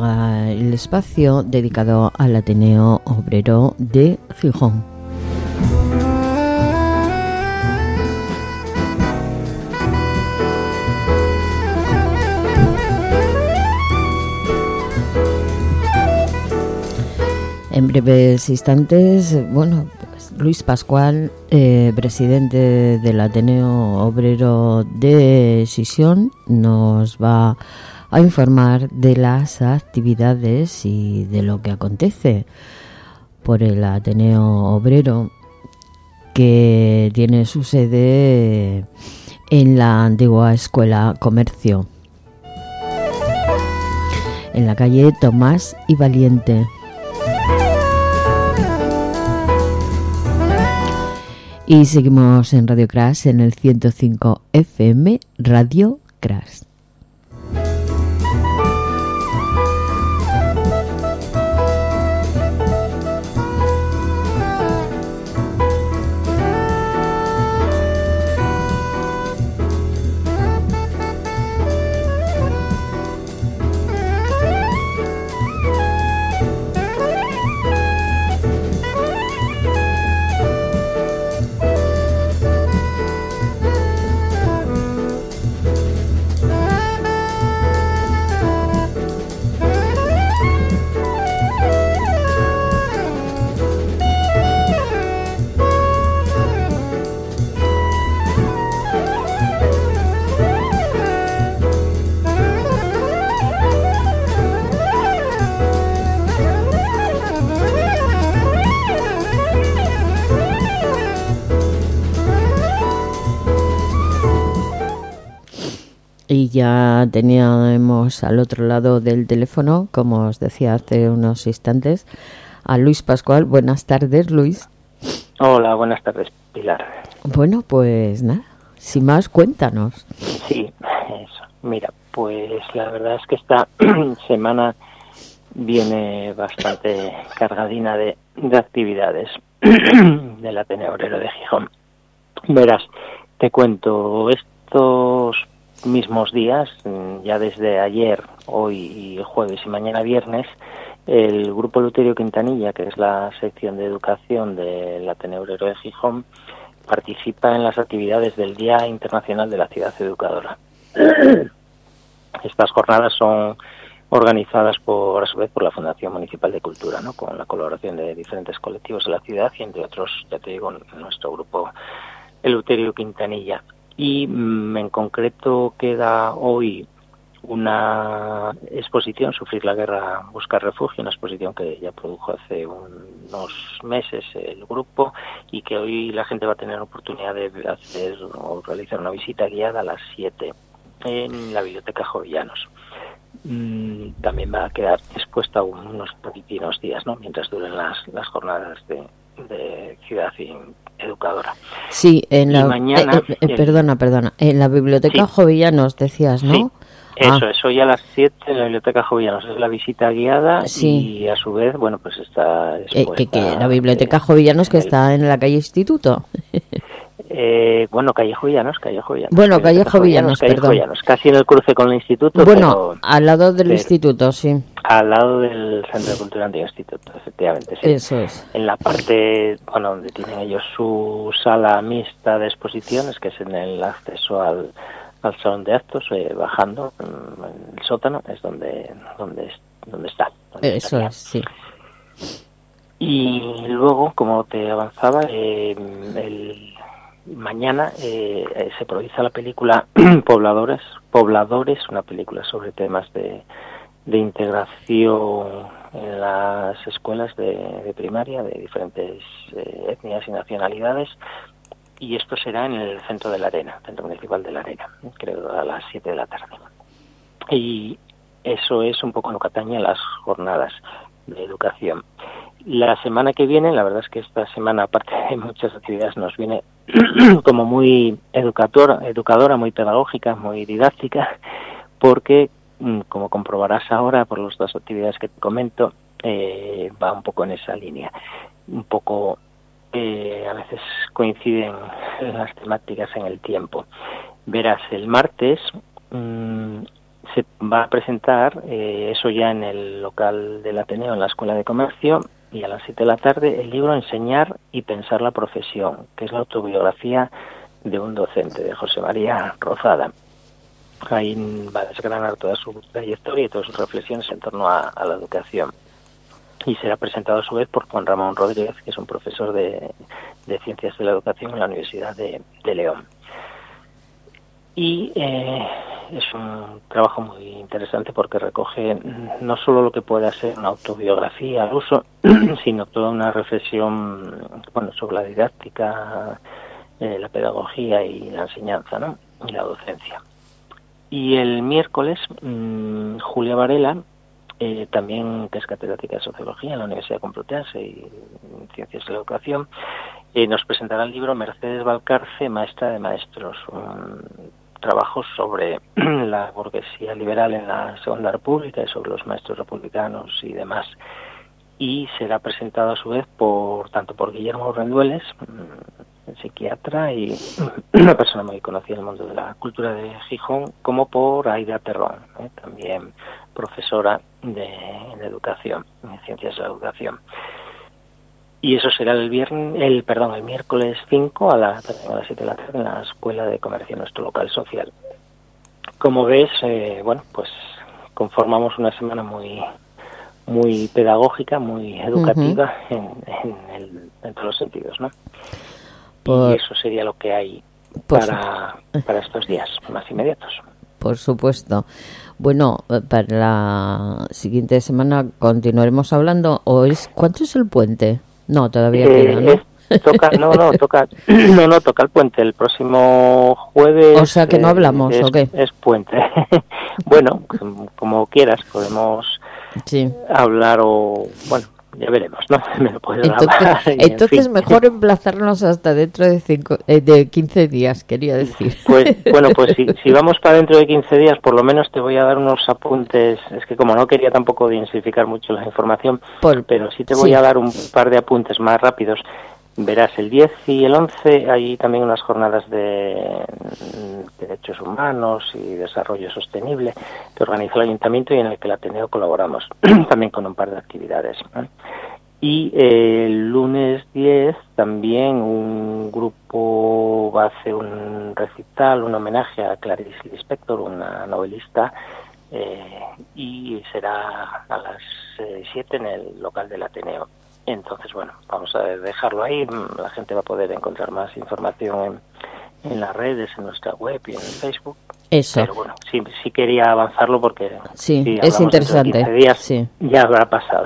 llega el espacio dedicado al Ateneo Obrero de Gijón. En breves instantes, bueno, pues Luis Pascual, presidente del Ateneo Obrero de Gijón, nos va a informar de las actividades y de lo que acontece por el Ateneo Obrero, que tiene su sede en la antigua Escuela Comercio, en la calle Tomás y Valiente. Y seguimos en Radio Crash, en el 105 FM, Radio Crash. Y ya teníamos al otro lado del teléfono, como os decía hace unos instantes, a Luis Pascual. Buenas tardes, Luis. Hola, buenas tardes, Pilar. Bueno, pues nada, sin más, cuéntanos. Sí, eso. Mira, pues la verdad es que esta semana viene bastante cargadina de actividades del Ateneo Obrero de Gijón. Verás, te cuento, estos mismos días, ya desde ayer, hoy jueves y mañana viernes, el Grupo Eleuterio Quintanilla, que es la sección de educación del Ateneo Obrero de Gijón, participa en las actividades del Día Internacional de la Ciudad Educadora. Estas jornadas son organizadas a su vez por la Fundación Municipal de Cultura, ¿no?, con la colaboración de diferentes colectivos de la ciudad y entre otros, ya te digo, nuestro Grupo Eleuterio Quintanilla. Y en concreto queda hoy una exposición, Sufrir la guerra, buscar refugio, una exposición que ya produjo hace unos meses el grupo y que hoy la gente va a tener oportunidad de hacer o realizar una visita guiada a las 7 en la Biblioteca Jovellanos. También va a quedar expuesta unos poquitinos días, ¿no?, mientras duren las jornadas de Ciudad Educadora. Sí, en la mañana, perdona, en la Biblioteca Jovellanos decías, ¿no? Sí, eso, hoy a las 7 en la Biblioteca Jovellanos es la visita guiada. Sí. Y a su vez, bueno, pues está expuesta, que la Biblioteca Jovellanos que está en la calle Instituto. Calle Jovellanos. Bueno, calle Jovellanos, perdón. Jovellanos, casi en el cruce con el instituto. Bueno, pero, al lado del instituto, sí. Al lado del Centro de Cultura Antiguo Instituto, efectivamente, sí. Eso es. En la parte, donde tienen ellos su sala mixta de exposiciones, que es en el acceso al salón de actos, bajando en el sótano, es donde está. Eso es, sí. Y luego, como te avanzaba, mañana se produce la película Pobladores, una película sobre temas de integración en las escuelas de primaria de diferentes etnias y nacionalidades, y esto será en el Centro Municipal de la Arena, creo a las 7 de la tarde. Y eso es un poco lo que atañe a las jornadas de educación. La semana que viene, la verdad es que esta semana, aparte de muchas actividades, nos viene como muy educadora, muy pedagógica, muy didáctica, porque, como comprobarás ahora por las dos actividades que te comento, va un poco en esa línea. Un poco, a veces coinciden las temáticas en el tiempo. Verás, el martes se va a presentar, eso ya en el local del Ateneo, en la Escuela de Comercio, y a las 7 de la tarde, el libro Enseñar y pensar la profesión, que es la autobiografía de un docente, de José María Rozada. Ahí va a desgranar toda su trayectoria y todas sus reflexiones en torno a la educación. Y será presentado a su vez por Juan Ramón Rodríguez, que es un profesor de Ciencias de la Educación en la Universidad de León. Y es un trabajo muy interesante porque recoge no solo lo que pueda ser una autobiografía al uso, sino toda una reflexión, bueno, sobre la didáctica, la pedagogía y la enseñanza, ¿no? Y la docencia. Y el miércoles, Julia Varela, también, que es catedrática de Sociología en la Universidad Complutense y Ciencias de la Educación, nos presentará el libro Mercedes Valcarce, Maestra de Maestros, un trabajo sobre la burguesía liberal en la Segunda República y sobre los maestros republicanos y demás. Y será presentado a su vez tanto por Guillermo Rendueles, psiquiatra y una persona muy conocida en el mundo de la cultura de Gijón, como por Aida Terrón, también profesora de educación, de ciencias de la educación. Y eso será el miércoles 5 a las 7 de la tarde en la Escuela de Comercio, nuestro local social. Como ves, pues conformamos una semana muy pedagógica, muy educativa en todos los sentidos, ¿no? Y eso sería lo que hay para estos días más inmediatos. Por supuesto. Bueno, para la siguiente semana continuaremos hablando. ¿Cuánto es el puente? No, todavía queda, ¿no? Toca el puente el próximo jueves. O sea que no hablamos, ¿o qué? Es puente. Bueno, como quieras, podemos hablar ya veremos, ¿no? Me lo puedes grabar. Entonces mejor emplazarnos hasta dentro de 15 días, quería decir. Pues si vamos para dentro de 15 días, por lo menos te voy a dar unos apuntes. Es que como no quería tampoco densificar mucho la información, pero sí te voy a dar un par de apuntes más rápidos. Verás, el 10 y el 11 hay también unas jornadas de derechos humanos y desarrollo sostenible que organiza el Ayuntamiento y en el que el Ateneo colaboramos también con un par de actividades, ¿no? Y el lunes 10 también un grupo va a hacer un recital, un homenaje a Clarice Lispector, una novelista, y será a las 7 en el local del Ateneo. Entonces, vamos a dejarlo ahí. La gente va a poder encontrar más información en las redes, en nuestra web y en Facebook. Eso. Pero sí quería avanzarlo porque si es interesante. 15 días ya habrá pasado.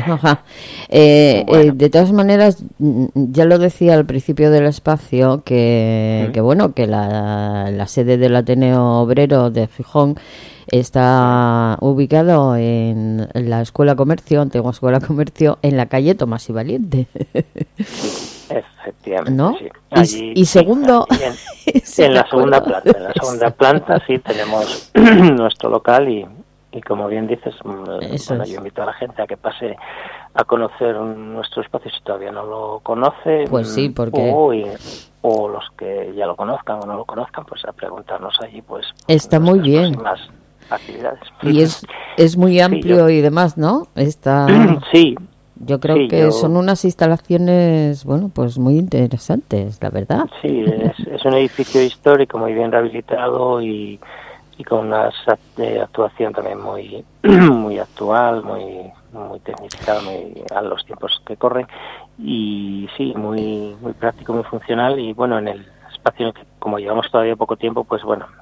De todas maneras, ya lo decía al principio del espacio que la sede del Ateneo Obrero de Gijón está ubicado en la Escuela Comercio, antigua Escuela Comercio, en la calle Tomás y Valiente. Efectivamente, ¿no? Sí. Allí, y segundo... en la segunda planta. En la segunda planta sí tenemos nuestro local y como bien dices, yo invito a la gente a que pase a conocer nuestro espacio si todavía no lo conoce. Pues sí, porque... O los que ya lo conozcan o no lo conozcan, pues a preguntarnos allí, pues... Está muy bien. Actividades. Y es muy amplio y demás, ¿no? Sí. Yo creo que son unas instalaciones, pues muy interesantes, la verdad. Sí, es un edificio histórico muy bien rehabilitado y con una actuación también muy actual, muy tecnificada, muy a los tiempos que corren, y sí, muy práctico, muy funcional, y en el espacio en el que, como llevamos todavía poco tiempo, pues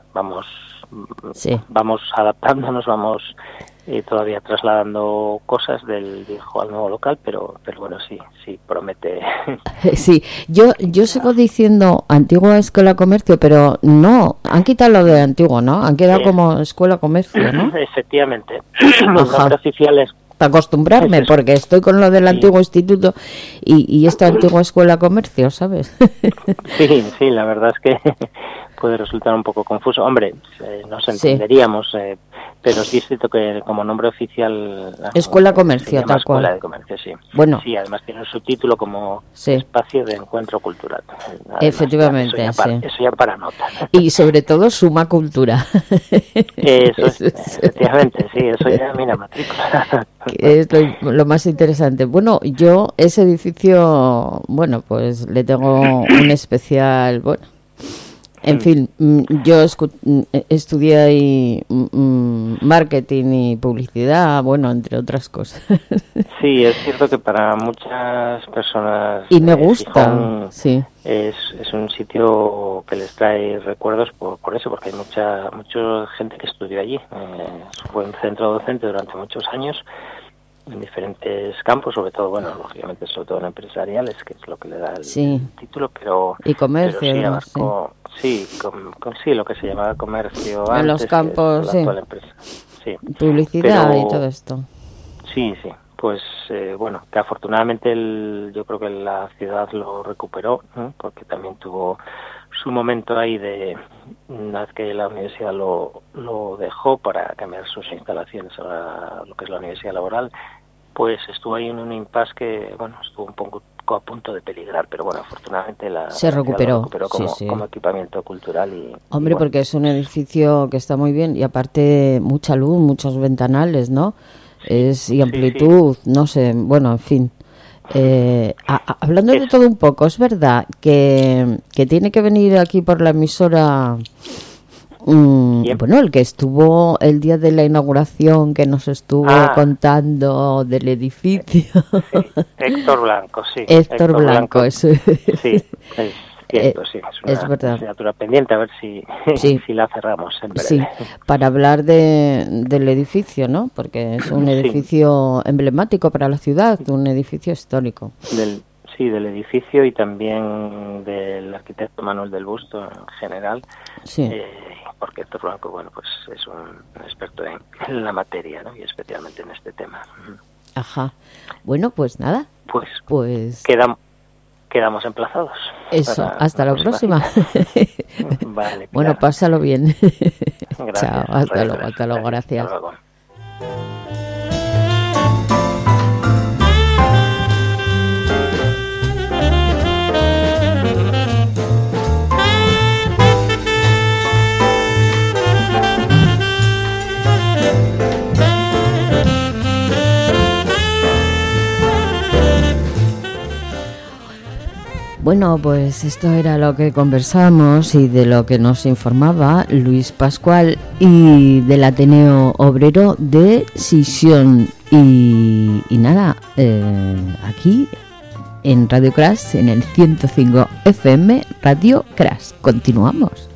vamos adaptándonos, vamos todavía trasladando cosas del viejo al nuevo local, pero sí promete. Sí, yo sigo diciendo antigua Escuela Comercio, pero no, han quitado lo de antiguo, ¿no? Han quedado como Escuela Comercio, ¿no? Efectivamente. Los nombres oficiales. Para acostumbrarme, porque estoy con lo del antiguo instituto y esta antigua Escuela Comercio, ¿sabes? Sí, la verdad es que puede resultar un poco confuso. Hombre, nos entenderíamos, pero sí es cierto que como nombre oficial... Escuela Comercio, tal cual. Escuela de Comercio, sí. Bueno. Sí, además tiene un subtítulo como Espacio de Encuentro Cultural. Además, efectivamente, eso ya para nota. Y sobre todo suma cultura. Eso es, efectivamente, sí, eso ya, mira, matrícula. Es lo más interesante. Bueno, yo ese edificio, bueno, pues le tengo un especial, bueno, en fin, yo estudié ahí marketing y publicidad, bueno, entre otras cosas. Sí, es cierto que para muchas personas... Y me gusta, Gijón, sí. Es un sitio que les trae recuerdos por eso, porque hay mucha gente que estudió allí. Fue un centro docente durante muchos años en diferentes campos, sobre todo, bueno, lógicamente, sobre todo en empresariales, que es lo que le da el título, pero... Y comercio, pero sí, abarcó, sí, lo que se llamaba comercio en antes, los campos, que es la actual empresa. Sí. Publicidad y todo esto. Sí, pues bueno, que afortunadamente yo creo que la ciudad lo recuperó, ¿no? Porque también tuvo su momento ahí de una vez que la universidad lo dejó para cambiar sus instalaciones a lo que es la universidad laboral, pues estuvo ahí en un impasse que, bueno, estuvo un poco a punto de peligrar, pero bueno, afortunadamente se recuperó como equipamiento cultural. Hombre, bueno, porque es un edificio que está muy bien y aparte mucha luz, muchos ventanales, ¿no? Y amplitud, no sé, bueno, en fin. Hablando de todo un poco, es verdad que tiene que venir aquí por la emisora, bueno, el que estuvo el día de la inauguración, que nos estuvo contando del edificio. Sí, Héctor Blanco, sí. Héctor Blanco, eso. Sí, es cierto, sí. Es una verdad. asignatura pendiente, a ver si la cerramos en breve. Sí, para hablar del edificio, ¿no? Porque es un edificio emblemático para la ciudad, un edificio histórico. Del edificio y también del arquitecto Manuel del Busto en general. Sí. Porque Héctor Blanco, bueno, pues es un experto en la materia, ¿no? Y especialmente en este tema. Ajá. Bueno, pues nada. Pues quedamos emplazados. Eso, hasta la próxima. Vale. Bueno, pásalo bien. Gracias. Chao, hasta luego, gracias. Hasta luego. Bueno, pues esto era lo que conversamos y de lo que nos informaba Luis Pascual y del Ateneo Obrero de Sisión. Y nada, aquí en Radio Crash, en el 105 FM, Radio Crash. Continuamos.